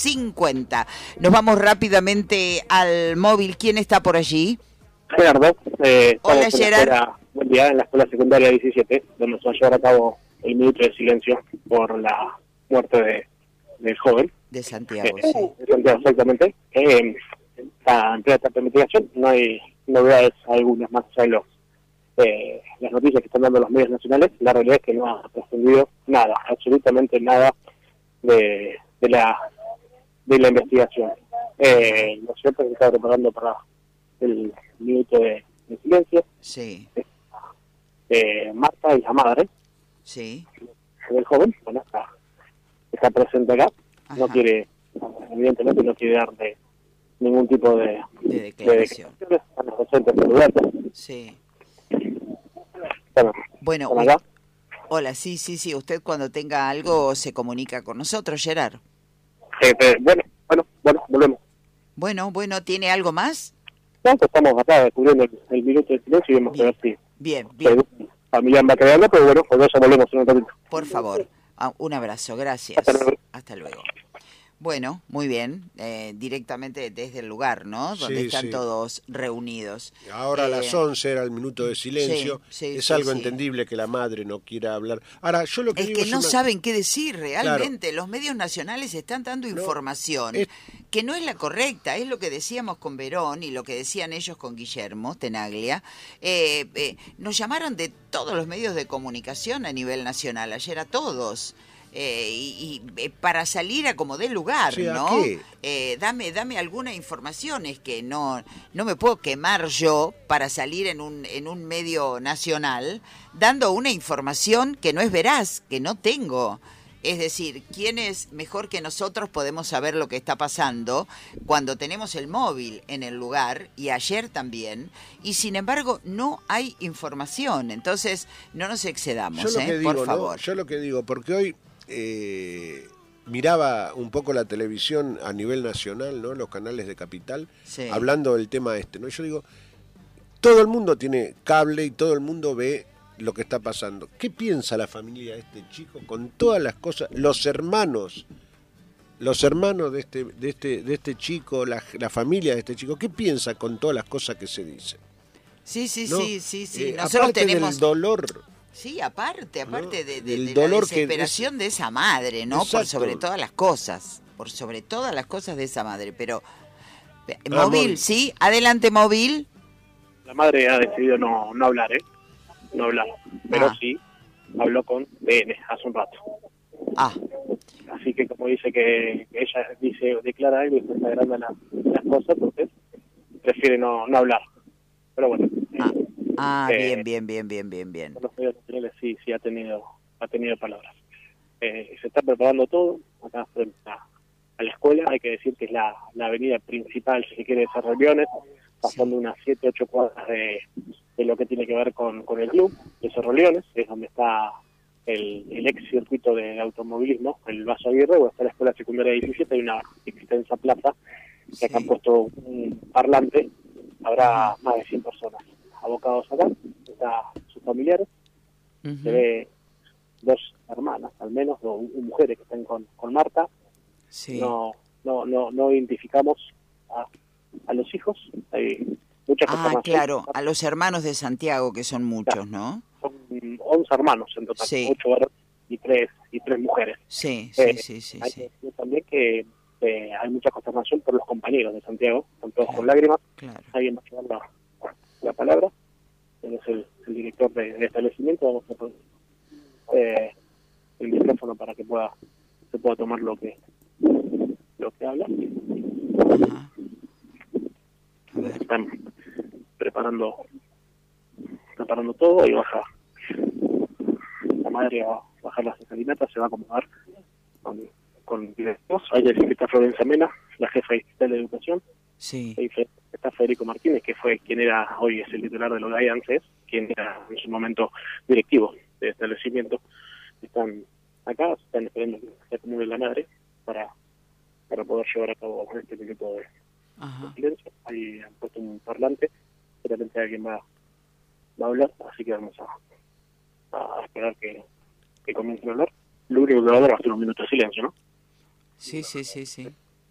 50. Nos vamos rápidamente al móvil. ¿Quién está por allí? Gerardo, hola Gerardo. Buen día, en la escuela secundaria 17, donde se va a llevar a cabo el minuto de silencio por la muerte del joven. De Santiago, sí. De Santiago, exactamente. En esta investigación no hay novedades algunas más allá de las noticias que están dando los medios nacionales. La realidad es que no ha trascendido nada, absolutamente nada de la investigación. Lo cierto es que se está preparando para el minuto de silencio. Sí. Marta y la madre. Sí. El joven, bueno, está presente acá. Ajá. No quiere, evidentemente no quiere dar ningún tipo de declaración. Están presentes por lugar. Sí. Bueno, hola, sí. Usted cuando tenga algo se comunica con nosotros, Gerard. Bueno, volvemos. Bueno, ¿tiene algo más? No, pues estamos acá cubriendo el minuto de silencio y vemos a ver si... Bien. Familia va creando, pero bueno, pues ya volvemos en un ratito. Por favor, un abrazo, gracias. Hasta luego. Bueno, muy bien, directamente desde el lugar, ¿no? Donde están todos reunidos. Ahora a las 11 era el minuto de silencio. Es algo entendible que la madre no quiera hablar. Ahora, yo lo que digo es que no saben qué decir realmente. Claro. Los medios nacionales están dando información que no es la correcta. Es lo que decíamos con Verón y lo que decían ellos con Guillermo Tenaglia. Nos llamaron de todos los medios de comunicación a nivel nacional, ayer a todos. Para salir a como dé lugar, ¿no? Dame alguna información, es que no me puedo quemar yo para salir en un medio nacional dando una información que no es veraz, que no tengo. Es decir, ¿quiénes mejor que nosotros podemos saber lo que está pasando cuando tenemos el móvil en el lugar, y ayer también, y sin embargo no hay información? Entonces, no nos excedamos, por favor. Yo lo que digo, porque hoy miraba un poco la televisión a nivel nacional, ¿no? Los canales de Capital, hablando del tema ¿no? Yo digo, todo el mundo tiene cable y todo el mundo ve lo que está pasando. ¿Qué piensa la familia de este chico con todas las cosas? Los hermanos de este chico, la familia de este chico, ¿qué piensa con todas las cosas que se dicen? Sí. ¿No? Nosotros aparte tenemos del dolor. Sí, aparte ¿no? de la desesperación de esa madre, ¿no? Exacto. Por sobre todas las cosas de esa madre. Pero, móvil, ¿sí? Adelante, móvil. La madre ha decidido no hablar, no hablar, pero sí habló con DN hace un rato. Así que como dice que ella declara algo y está exagerando las cosas, entonces prefiere no hablar. Pero bueno. Bien. Con los medios nacionales sí ha tenido palabras. Se está preparando todo acá frente a la escuela. Hay que decir que es la avenida principal, si se quiere, de esas reuniones, pasando unas 7-8 cuadras de lo que tiene que ver con el club de Cerro Leones, es donde está el ex circuito de automovilismo, el Vaso Aguirre, o está la escuela secundaria 17, hay una extensa plaza que acá han puesto un parlante, habrá más de 100 personas abocados acá, está sus familiares, se ve 2 hermanas, al menos, 2 mujeres que están con Marta. No identificamos a los hijos, hay muchas personas. Claro, a los hermanos de Santiago, que son muchos, ¿no? Son 11 hermanos en total, 8 varones y 3 mujeres. Hay que decir también que hay mucha consternación por los compañeros de Santiago, están todos con lágrimas. Alguien va a llevar la palabra, él es el director del establecimiento. Vamos a poner el micrófono para que se pueda tomar lo que habla. Están preparando todo y la madre va a bajar las escalinatas, se va a acomodar con directivos. Hay que decir que está Florencia Mena, la jefa distrital de educación. Está Federico Martínez, que fue quien era, hoy es el titular de los Guayances, quien era en su momento directivo de establecimiento. Están acá, están esperando que se acumule la madre para poder llevar a cabo este minuto de silencio. Ahí han puesto un parlante, seguramente alguien va a hablar, así que vamos a esperar que comiencen a hablar. Lo único que va a dar va a ser un minuto de silencio, ¿no? Sí.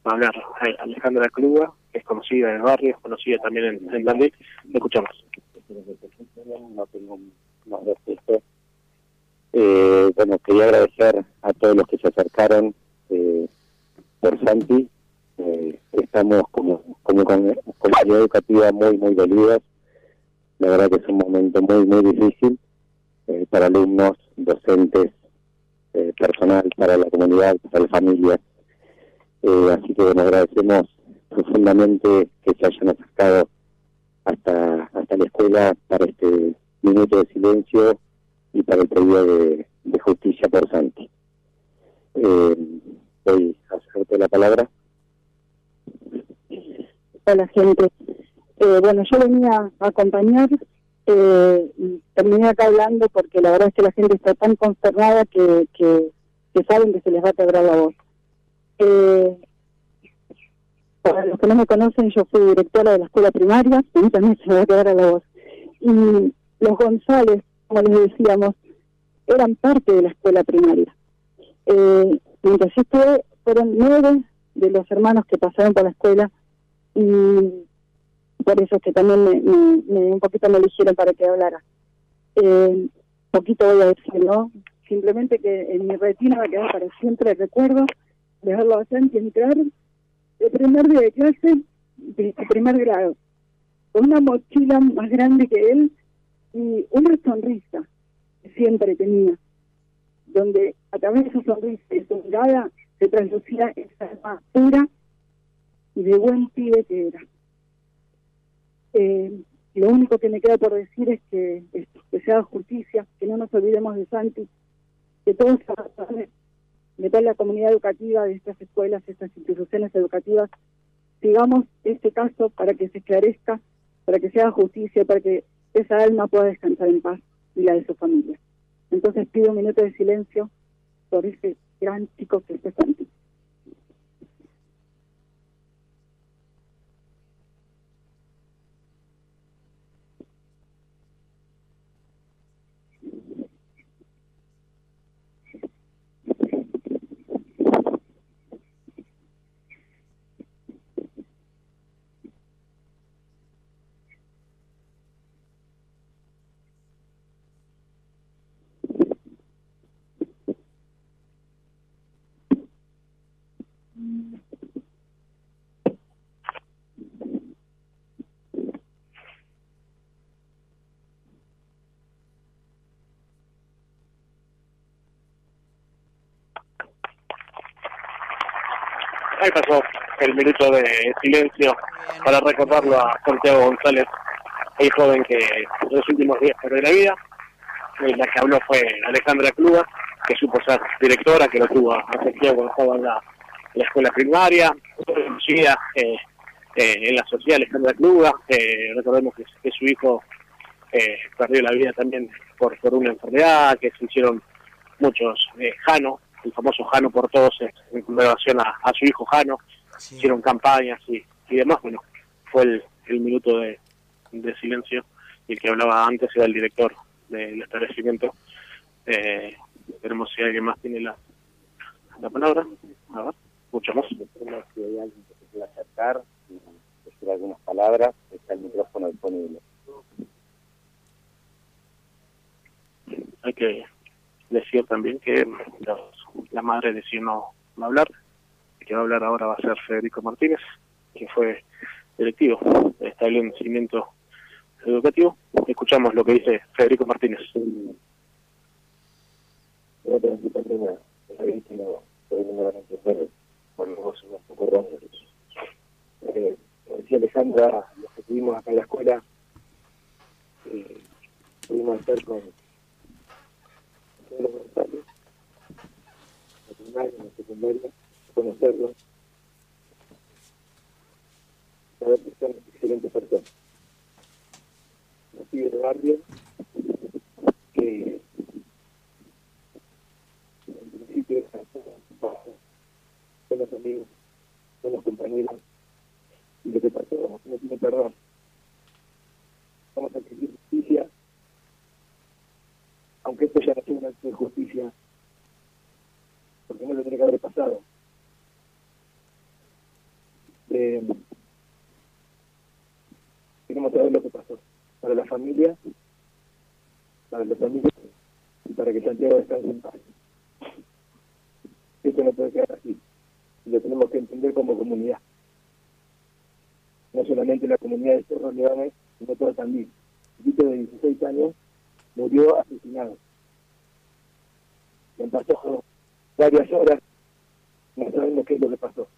va a hablar Alejandra Clua, que es conocida en el barrio, es conocida también en Tandil. Lo escuchamos. No tengo más respeto. Bueno, quería agradecer a todos los que se acercaron por Santi. Estamos como comunidad educativa muy dolidos. La verdad que es un momento muy difícil para alumnos, docentes, personal, para la comunidad, para la familia. Así que bueno, agradecemos profundamente que se hayan acercado hasta la escuela para este minuto de silencio y para el pedido de justicia por Santi. Voy a hacerte la palabra. Hola, gente. Bueno, yo venía a acompañar, terminé acá hablando porque la verdad es que la gente está tan consternada que saben que se les va a quebrar la voz. Para los que no me conocen, yo fui directora de la escuela primaria, y a mí también se me va a quebrar la voz. Y los González, como les decíamos, eran parte de la escuela primaria. Mientras yo estuve, fueron 9 de los hermanos que pasaron por la escuela, y por eso es que también un poquito me eligieron para que hablara. Poquito voy a decir, ¿no? Simplemente que en mi retina va a quedar para siempre el recuerdo de verlo a Santi entrar el primer día de clase de primer grado, con una mochila más grande que él y una sonrisa que siempre tenía, donde a través de su sonrisa y su mirada se traslucía esa alma pura y de buen pibe que era. Lo único que me queda por decir es que se haga justicia, que no nos olvidemos de Santi, que todos de toda la comunidad educativa de estas escuelas, de estas instituciones educativas, sigamos este caso para que se esclarezca, para que se haga justicia, para que esa alma pueda descansar en paz y la de su familia. Entonces pido un minuto de silencio por ese gran chico que es Santi. Ahí pasó el minuto de silencio para recordarlo a Santiago González, el joven que en los últimos días perdió la vida. La que habló fue Alejandra Clua, que supo ser directora, que lo tuvo a Santiago cuando estaba en la escuela primaria, conocida en la sociedad Alejandra Clua. Recordemos que su hijo perdió la vida también por una enfermedad, que se hicieron muchos Jano, el famoso Jano por todos, en relación a su hijo Jano. Sí. Hicieron campañas y demás. Bueno, fue el minuto de silencio, y el que hablaba antes era el director del establecimiento. Veremos si alguien más tiene la palabra. A ver, mucho más. Si hay alguien que se quiera acercar y decir algunas palabras, está el micrófono disponible. Hay que decir también que la madre decidió no hablar. El que va a hablar ahora va a ser Federico Martínez, que fue directivo del establecimiento educativo. Escuchamos lo que dice Federico Martínez. Decía Alejandra, los que estuvimos acá en la escuela, pudimos estar con todos los voluntarios, en la primaria, en la secundaria, conocerlos, saber que son excelentes personas. Los pibes de barrio que en principio son los amigos, son los compañeros, y lo que pasó no tiene perdón. Vamos a exigir justicia, aunque esto ya no sea un acto de justicia, porque no lo tiene que haber pasado. Queremos saber lo que pasó. Para la familia, para los amigos y para que Santiago descanse en paz. Esto no puede quedar así. Lo tenemos que entender como comunidad. No solamente la comunidad de Cerro Leones, sino todo Tandil. Un chico de 16 años murió asesinado. Me pasó varias horas, no sabemos qué es lo que pasó.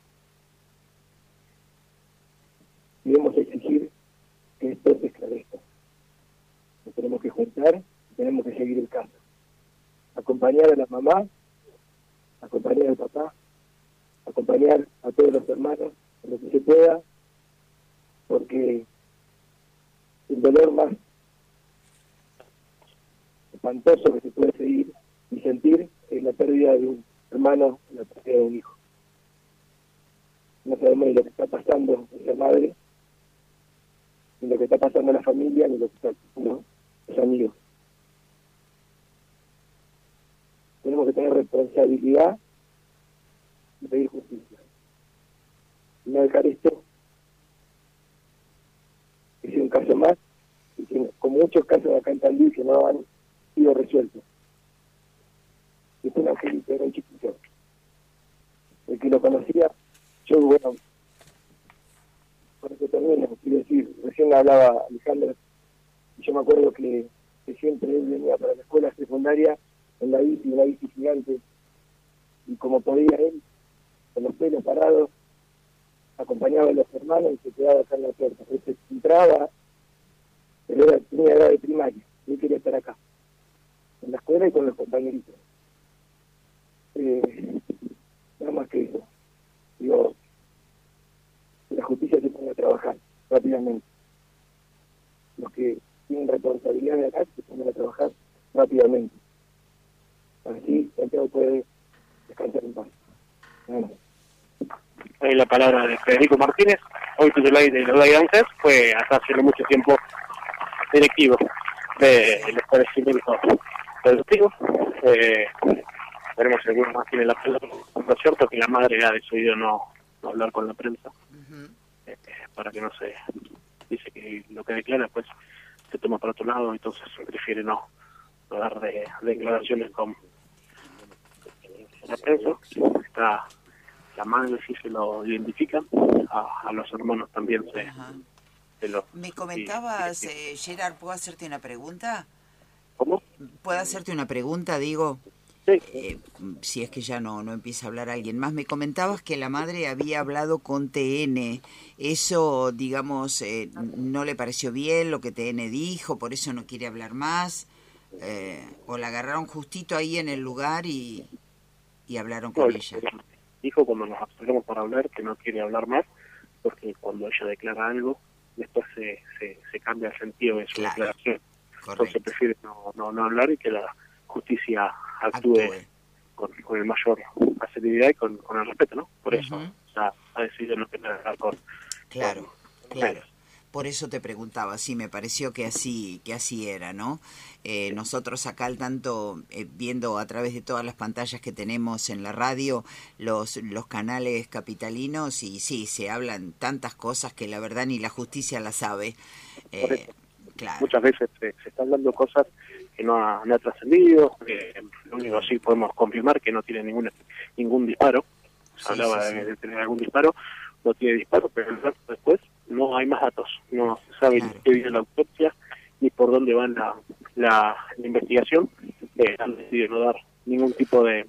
Debemos exigir que esto se esclarezca. Nos tenemos que juntar, tenemos que seguir el caso. Acompañar a la mamá, acompañar al papá, acompañar a todos los hermanos, en lo que se pueda, porque el dolor más espantoso que se puede seguir y sentir es la pérdida de un hermano, la pérdida de un hijo. No sabemos ni lo que está pasando en la madre, ni lo que está pasando en la familia, ni lo que está pasando en los amigos. Tenemos que tener responsabilidad y pedir justicia. Y no dejar esto que sea un caso más, y que, como muchos casos acá en Tandil que no han sido resueltos. Es un angelito, era un chiquito. El que lo conocía, yo, bueno, por eso también quiero decir, recién hablaba Alejandro, y yo me acuerdo que siempre él venía para la escuela secundaria en la bici, una bici gigante, y como podía él, con los pelos parados, acompañaba a los hermanos y se quedaba acá en la puerta. Entonces entraba, pero tenía edad de primaria, y él quería estar acá, en la escuela y con los compañeritos. Nada más que eso. Digo, que la justicia se ponga a trabajar rápidamente. Los que tienen responsabilidad de acá se pongan a trabajar rápidamente. Así Santiago puede descansar en paz. Nada más. Ahí la palabra de Federico Martínez, hoy titular de los Dances, fue hasta hace mucho tiempo directivo del establecimiento productivo. Veremos si alguno más tiene la pelota. Lo cierto es que la madre ha decidido no hablar con la prensa, para que no se dice que lo que declara pues se toma para otro lado, entonces prefiere no dar declaraciones con la prensa. Está la madre, sí se lo identifican, a los hermanos también se lo... Me comentabas, Gerard, ¿puedo hacerte una pregunta? ¿Cómo? ¿Puedo hacerte una pregunta, digo? Sí. Si es que ya no empieza a hablar alguien más. Me comentabas que la madre había hablado con TN. Eso, digamos, no le pareció bien lo que TN dijo, por eso no quiere hablar más. O la agarraron justito ahí en el lugar y hablaron con ella. Dijo cuando nos acercamos para hablar que no quiere hablar más, porque cuando ella declara algo, después se cambia el sentido de su declaración. Correcto. Entonces prefiere no hablar y que la justicia actúe con el mayor asertividad y con el respeto, ¿no? Por eso ha decidido no tener que hablar con... Claro. Por eso te preguntaba, sí, me pareció que así era, ¿no? Nosotros acá al tanto, viendo a través de todas las pantallas que tenemos en la radio, los canales capitalinos, y sí, se hablan tantas cosas que la verdad ni la justicia las sabe. Claro. Muchas veces se está hablando cosas que no ha trascendido, lo único sí podemos confirmar que no tiene ningún disparo. Se hablaba de tener algún disparo, no tiene disparo, pero el rato después no hay más datos, no se sabe ni qué viene la autopsia ni por dónde va la investigación. Han decidido no dar ningún tipo de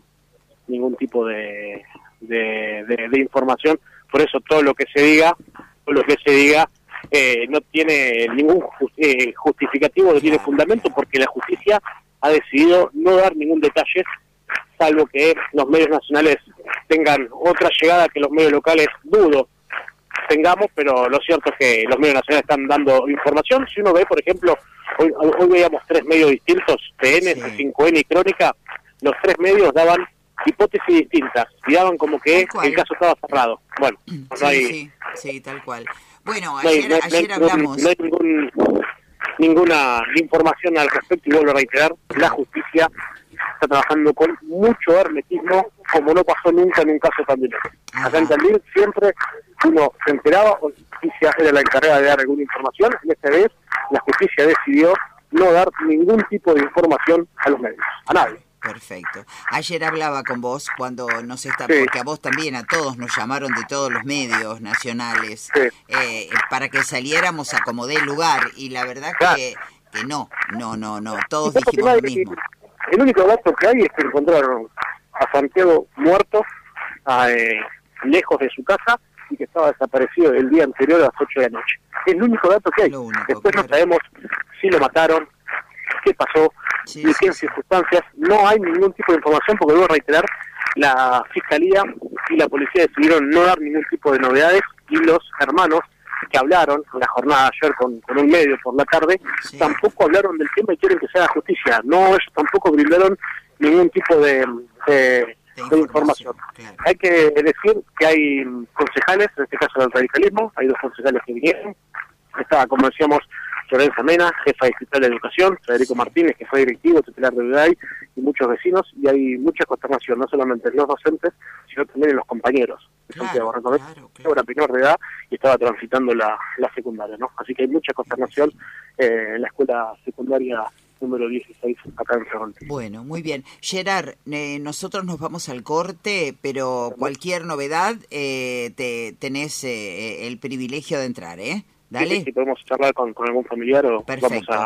información. Por eso todo lo que se diga no tiene ningún justificativo, no tiene fundamento, porque la justicia ha decidido no dar ningún detalle, salvo que los medios nacionales tengan otra llegada que los medios locales dudo tengamos, pero lo cierto es que los medios nacionales están dando información. Si uno ve, por ejemplo, hoy veíamos 3 medios distintos, TN, C5N y Crónica, los 3 medios daban hipótesis distintas y daban como que el caso estaba cerrado. Bueno, no hay... Sí, tal cual. Bueno, ayer hablamos... No hay ninguna información al respecto, y vuelvo a reiterar, la justicia está trabajando con mucho hermetismo, como no pasó nunca en un caso tan directo. Acá en Tandil siempre uno se enteraba o la justicia era la encargada de dar alguna información. Y esta vez la justicia decidió no dar ningún tipo de información a los medios, a nadie. Perfecto. Ayer hablaba con vos cuando porque a vos también, a todos nos llamaron de todos los medios nacionales para que saliéramos a como dé lugar, y la verdad que no, todos dijimos lo mismo. El único dato que hay es que encontraron a Santiago muerto lejos de su casa y que estaba desaparecido el día anterior a las 8 de la noche. Es el único dato que hay. Después no sabemos si lo mataron, qué pasó, ni qué circunstancias. No hay ningún tipo de información porque, debo reiterar, la Fiscalía y la Policía decidieron no dar ningún tipo de novedades, y los hermanos que hablaron en la jornada ayer con un medio por la tarde tampoco hablaron del tema y quieren que se haga justicia. No, ellos tampoco brindaron ningún tipo de información. Claro. Hay que decir que hay concejales, en este caso del radicalismo, hay 2 concejales que vinieron. Estaba, como decíamos, Florencia Mena, jefa distrital de educación, Federico Martínez, que fue directivo tutelar de UDAI, y muchos vecinos, y hay mucha consternación, no solamente en los docentes, sino también en los compañeros. Claro. Era menor de edad y estaba transitando la secundaria, ¿no? Así que hay mucha consternación en la escuela secundaria número 16 acá en Ferrol. Bueno, muy bien. Gerard, nosotros nos vamos al corte, pero cualquier novedad tenés el privilegio de entrar, ¿eh? Dale. Si podemos charlar con algún familiar o Perfecto. vamos a